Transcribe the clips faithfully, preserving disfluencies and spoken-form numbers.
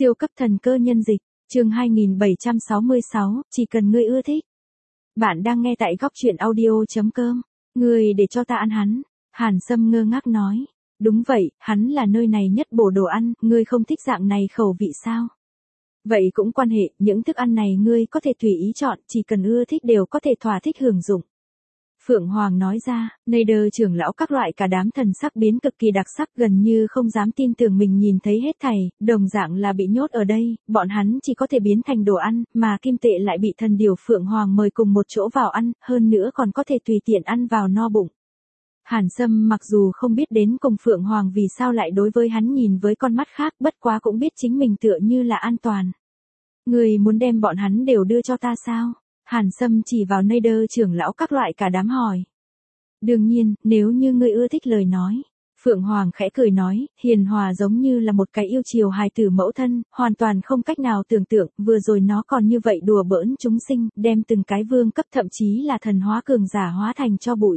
Siêu cấp thần cơ nhân dịch, chương hai nghìn bảy trăm sáu mươi sáu, chỉ cần ngươi ưa thích. Bạn đang nghe tại góc truyện audio.com. Ngươi để cho ta ăn hắn. Hàn Sâm ngơ ngác nói. Đúng vậy, hắn là nơi này nhất bổ đồ ăn, ngươi không thích dạng này khẩu vị sao? Vậy cũng quan hệ, những thức ăn này ngươi có thể tùy ý chọn, chỉ cần ưa thích đều có thể thỏa thích hưởng dụng. Phượng Hoàng nói ra, Nader trưởng lão các loại cả đám thần sắc biến cực kỳ đặc sắc, gần như không dám tin tưởng mình nhìn thấy hết thảy, đồng dạng là bị nhốt ở đây, bọn hắn chỉ có thể biến thành đồ ăn, mà kim tệ lại bị thần điểu Phượng Hoàng mời cùng một chỗ vào ăn, hơn nữa còn có thể tùy tiện ăn vào no bụng. Hàn Sâm mặc dù không biết đến cùng Phượng Hoàng vì sao lại đối với hắn nhìn với con mắt khác, bất quá cũng biết chính mình tựa như là an toàn. Người muốn đem bọn hắn đều đưa cho ta sao? Hàn Sâm chỉ vào Nader trưởng lão các loại cả đám hỏi. Đương nhiên, nếu như ngươi ưa thích lời nói. Phượng Hoàng khẽ cười nói, hiền hòa giống như là một cái yêu chiều hài tử mẫu thân, hoàn toàn không cách nào tưởng tượng, vừa rồi nó còn như vậy đùa bỡn chúng sinh, đem từng cái vương cấp thậm chí là thần hóa cường giả hóa thành cho bụi.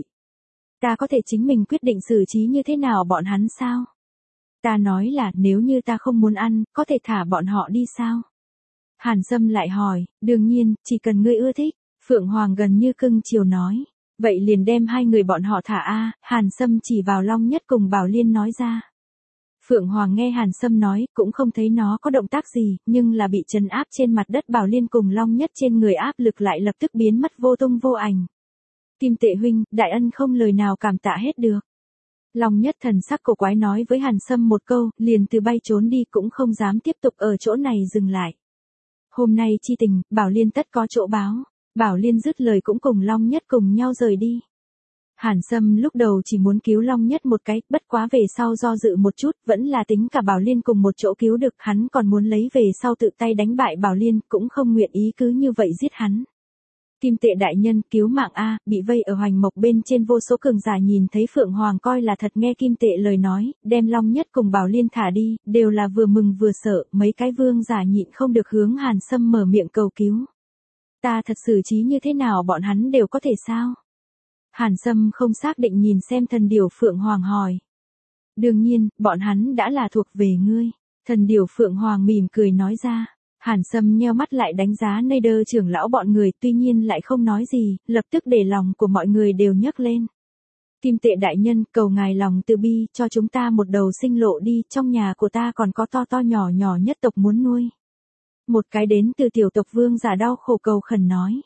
Ta có thể chính mình quyết định xử trí như thế nào bọn hắn sao? Ta nói là, nếu như ta không muốn ăn, có thể thả bọn họ đi sao? Hàn Sâm lại hỏi, đương nhiên, chỉ cần ngươi ưa thích. Phượng Hoàng gần như cưng chiều nói. Vậy liền đem hai người bọn họ thả a. Hàn Sâm chỉ vào Long Nhất cùng Bảo Liên nói ra. Phượng Hoàng nghe Hàn Sâm nói, cũng không thấy nó có động tác gì, nhưng là bị trấn áp trên mặt đất Bảo Liên cùng Long Nhất trên người áp lực lại lập tức biến mất vô tung vô ảnh. Kim Tệ huynh, đại ân không lời nào cảm tạ hết được. Long Nhất thần sắc cổ quái nói với Hàn Sâm một câu, liền từ bay trốn đi cũng không dám tiếp tục ở chỗ này dừng lại. Hôm nay chi tình, Bảo Liên tất có chỗ báo. Bảo Liên dứt lời cũng cùng Long Nhất cùng nhau rời đi. Hàn Sâm lúc đầu chỉ muốn cứu Long Nhất một cái, bất quá về sau do dự một chút, vẫn là tính cả Bảo Liên cùng một chỗ cứu được, hắn còn muốn lấy về sau tự tay đánh bại Bảo Liên, cũng không nguyện ý cứ như vậy giết hắn. Kim Tệ đại nhân, cứu mạng a, bị vây ở hoành mộc bên trên vô số cường giả nhìn thấy Phượng Hoàng coi là thật nghe Kim Tệ lời nói, đem Long Nhất cùng Bảo Liên thả đi, đều là vừa mừng vừa sợ, mấy cái vương giả nhịn không được hướng Hàn Sâm mở miệng cầu cứu. Ta thật xử trí như thế nào bọn hắn đều có thể sao? Hàn Sâm không xác định nhìn xem thần điểu Phượng Hoàng hỏi. Đương nhiên, bọn hắn đã là thuộc về ngươi. Thần điểu Phượng Hoàng mỉm cười nói ra. Hàn Sâm nheo mắt lại đánh giá Nader trưởng lão bọn người, tuy nhiên lại không nói gì, lập tức để lòng của mọi người đều nhấc lên. Kim Tệ đại nhân, cầu ngài lòng từ bi, cho chúng ta một đầu sinh lộ đi, trong nhà của ta còn có to to nhỏ nhỏ nhất tộc muốn nuôi. Một cái đến từ tiểu tộc vương giả đau khổ cầu khẩn nói.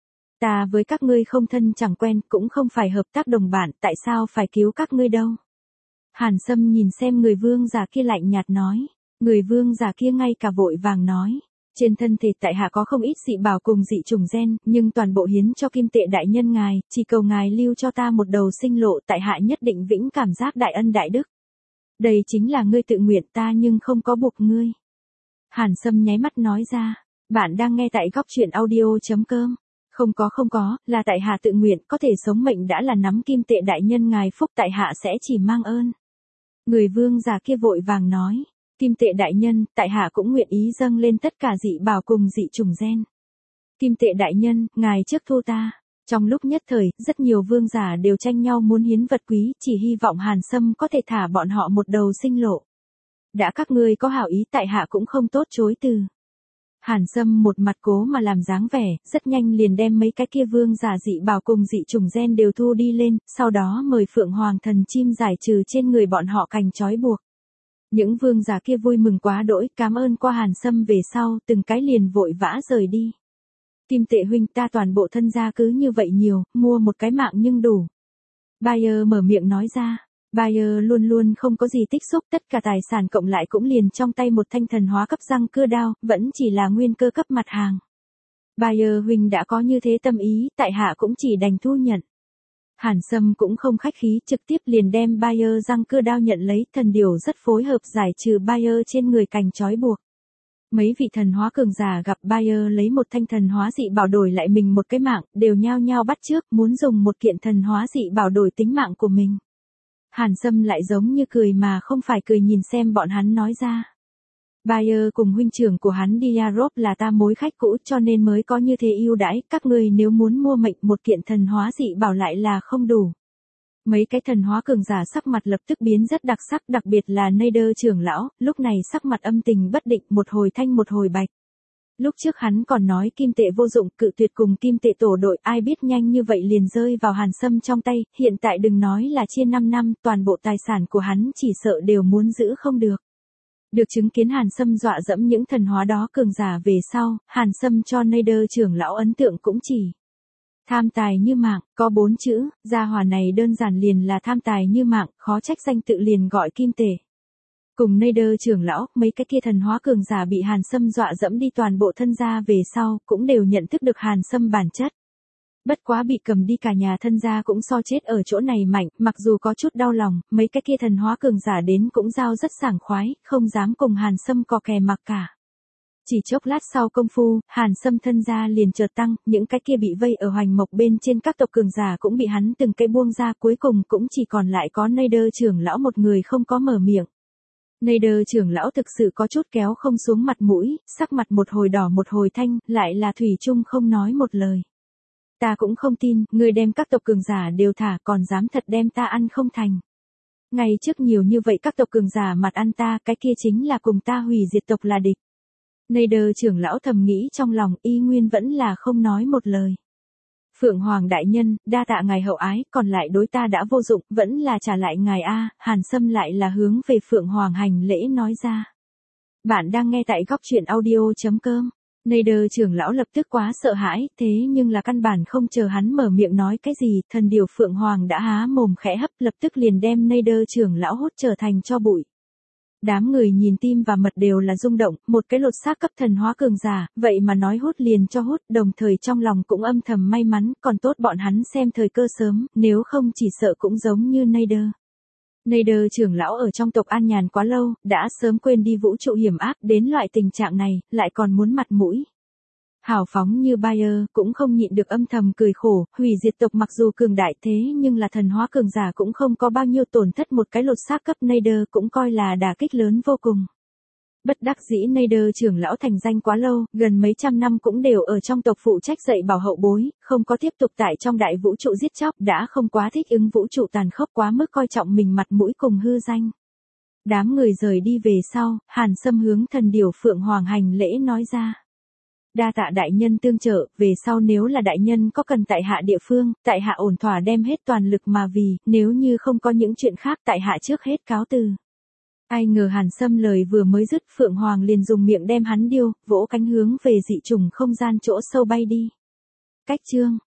Ta với các ngươi không thân chẳng quen, cũng không phải hợp tác đồng bạn, tại sao phải cứu các ngươi đâu? Hàn Sâm nhìn xem người vương giả kia lạnh nhạt nói. Người vương giả kia ngay cả vội vàng nói. Trên thân thể tại hạ có không ít dị bảo cùng dị trùng gen, nhưng toàn bộ hiến cho Kim Tệ đại nhân ngài, chỉ cầu ngài lưu cho ta một đầu sinh lộ, tại hạ nhất định vĩnh cảm giác đại ân đại đức. Đây chính là ngươi tự nguyện, ta nhưng không có buộc ngươi. Hàn Sâm nháy mắt nói ra, bạn đang nghe tại góc truyện audio.com. Không có không có, là tại hạ tự nguyện, có thể sống mệnh đã là nắm Kim Tệ đại nhân ngài phúc, tại hạ sẽ chỉ mang ơn. Người vương giả kia vội vàng nói. Kim Tệ đại nhân, tại hạ cũng nguyện ý dâng lên tất cả dị bảo cùng dị trùng gen. Kim Tệ đại nhân, ngài trước thu ta. Trong lúc nhất thời, rất nhiều vương giả đều tranh nhau muốn hiến vật quý, chỉ hy vọng Hàn Sâm có thể thả bọn họ một đầu sinh lộ. Đã các ngươi có hảo ý, tại hạ cũng không tốt chối từ. Hàn Sâm một mặt cố mà làm dáng vẻ, rất nhanh liền đem mấy cái kia vương giả dị bảo cùng dị trùng gen đều thu đi lên, sau đó mời Phượng Hoàng thần chim giải trừ trên người bọn họ cành trói buộc. Những vương giả kia vui mừng quá đỗi, cảm ơn qua Hàn Sâm về sau, từng cái liền vội vã rời đi. Kim Tệ huynh, ta toàn bộ thân gia cứ như vậy nhiều, mua một cái mạng nhưng đủ. Bayer mở miệng nói ra. Bayer luôn luôn không có gì tích xúc, tất cả tài sản cộng lại cũng liền trong tay một thanh thần hóa cấp răng cưa đao, vẫn chỉ là nguyên cơ cấp mặt hàng. Bayer huynh đã có như thế tâm ý, tại hạ cũng chỉ đành thu nhận. Hàn Sâm cũng không khách khí, trực tiếp liền đem Bayer răng cưa đao nhận lấy, thần điểu rất phối hợp giải trừ Bayer trên người cành trói buộc. Mấy vị thần hóa cường giả gặp Bayer lấy một thanh thần hóa dị bảo đổi lại mình một cái mạng, đều nhao nhao bắt chước, muốn dùng một kiện thần hóa dị bảo đổi tính mạng của mình. Hàn Sâm lại giống như cười mà không phải cười nhìn xem bọn hắn nói ra. Bayer cùng huynh trưởng của hắn Diarop là ta mối khách cũ cho nên mới có như thế ưu đãi, các ngươi nếu muốn mua mệnh một kiện thần hóa dị bảo lại là không đủ. Mấy cái thần hóa cường giả sắc mặt lập tức biến rất đặc sắc, đặc biệt là Nader trưởng lão, lúc này sắc mặt âm tình bất định, một hồi thanh một hồi bạch. Lúc trước hắn còn nói kim tệ vô dụng, cự tuyệt cùng kim tệ tổ đội, ai biết nhanh như vậy liền rơi vào Hàn Sâm trong tay, hiện tại đừng nói là chia năm năm, toàn bộ tài sản của hắn chỉ sợ đều muốn giữ không được. Được chứng kiến Hàn Sâm dọa dẫm những thần hóa đó cường giả về sau, Hàn Sâm cho Nader trưởng lão ấn tượng cũng chỉ tham tài như mạng, có bốn chữ, gia hỏa này đơn giản liền là tham tài như mạng, khó trách danh tự liền gọi kim tệ. Cùng Nader trưởng lão, mấy cái kia thần hóa cường giả bị Hàn Sâm dọa dẫm đi toàn bộ thân gia về sau, cũng đều nhận thức được Hàn Sâm bản chất. Bất quá bị cầm đi cả nhà thân gia cũng so chết ở chỗ này mạnh, mặc dù có chút đau lòng, mấy cái kia thần hóa cường giả đến cũng giao rất sảng khoái, không dám cùng Hàn Sâm cò kè mặc cả. Chỉ chốc lát sau công phu, Hàn Sâm thân gia liền chợt tăng, những cái kia bị vây ở hoành mộc bên trên các tộc cường giả cũng bị hắn từng cái buông ra, cuối cùng cũng chỉ còn lại có Nader trưởng lão một người không có mở miệng. Nader trưởng lão thực sự có chút kéo không xuống mặt mũi, sắc mặt một hồi đỏ một hồi thanh, lại là thủy chung không nói một lời. Ta cũng không tin, ngươi đem các tộc cường giả đều thả, còn dám thật đem ta ăn không thành. Ngày trước nhiều như vậy các tộc cường giả mặt ăn ta, cái kia chính là cùng ta hủy diệt tộc là địch. Nader trưởng lão thầm nghĩ trong lòng, y nguyên vẫn là không nói một lời. Phượng Hoàng đại nhân, đa tạ ngài hậu ái, còn lại đối ta đã vô dụng, vẫn là trả lại ngài a. Hàn Sâm lại là hướng về Phượng Hoàng hành lễ nói ra. Bạn đang nghe tại góc truyện audio.com. Nader trưởng lão lập tức quá sợ hãi, thế nhưng là căn bản không chờ hắn mở miệng nói cái gì, thần điều Phượng Hoàng đã há mồm khẽ hấp, lập tức liền đem Nader trưởng lão hút trở thành tro bụi. Đám người nhìn tim và mật đều là rung động, một cái lột xác cấp thần hóa cường giả, vậy mà nói hút liền cho hút, đồng thời trong lòng cũng âm thầm may mắn, còn tốt bọn hắn xem thời cơ sớm, nếu không chỉ sợ cũng giống như Nader. Nader trưởng lão ở trong tộc an nhàn quá lâu, đã sớm quên đi vũ trụ hiểm ác, đến loại tình trạng này, lại còn muốn mặt mũi. Hào phóng như Bayer, cũng không nhịn được âm thầm cười khổ, hủy diệt tộc mặc dù cường đại thế nhưng là thần hóa cường giả cũng không có bao nhiêu tổn thất, một cái lột xác cấp Nader cũng coi là đả kích lớn vô cùng. Bất đắc dĩ Nader trưởng lão thành danh quá lâu, gần mấy trăm năm cũng đều ở trong tộc phụ trách dạy bảo hậu bối, không có tiếp tục tại trong đại vũ trụ giết chóc, đã không quá thích ứng vũ trụ tàn khốc, quá mức coi trọng mình mặt mũi cùng hư danh. Đám người rời đi về sau, Hàn Sâm hướng thần điểu Phượng Hoàng hành lễ nói ra. Đa tạ đại nhân tương trợ, về sau nếu là đại nhân có cần tại hạ địa phương, tại hạ ổn thỏa đem hết toàn lực mà vì, nếu như không có những chuyện khác tại hạ trước hết cáo từ. Ai ngờ Hàn Sâm lời vừa mới dứt, Phượng Hoàng liền dùng miệng đem hắn điêu, vỗ cánh hướng về dị trùng không gian chỗ sâu bay đi. Cách chương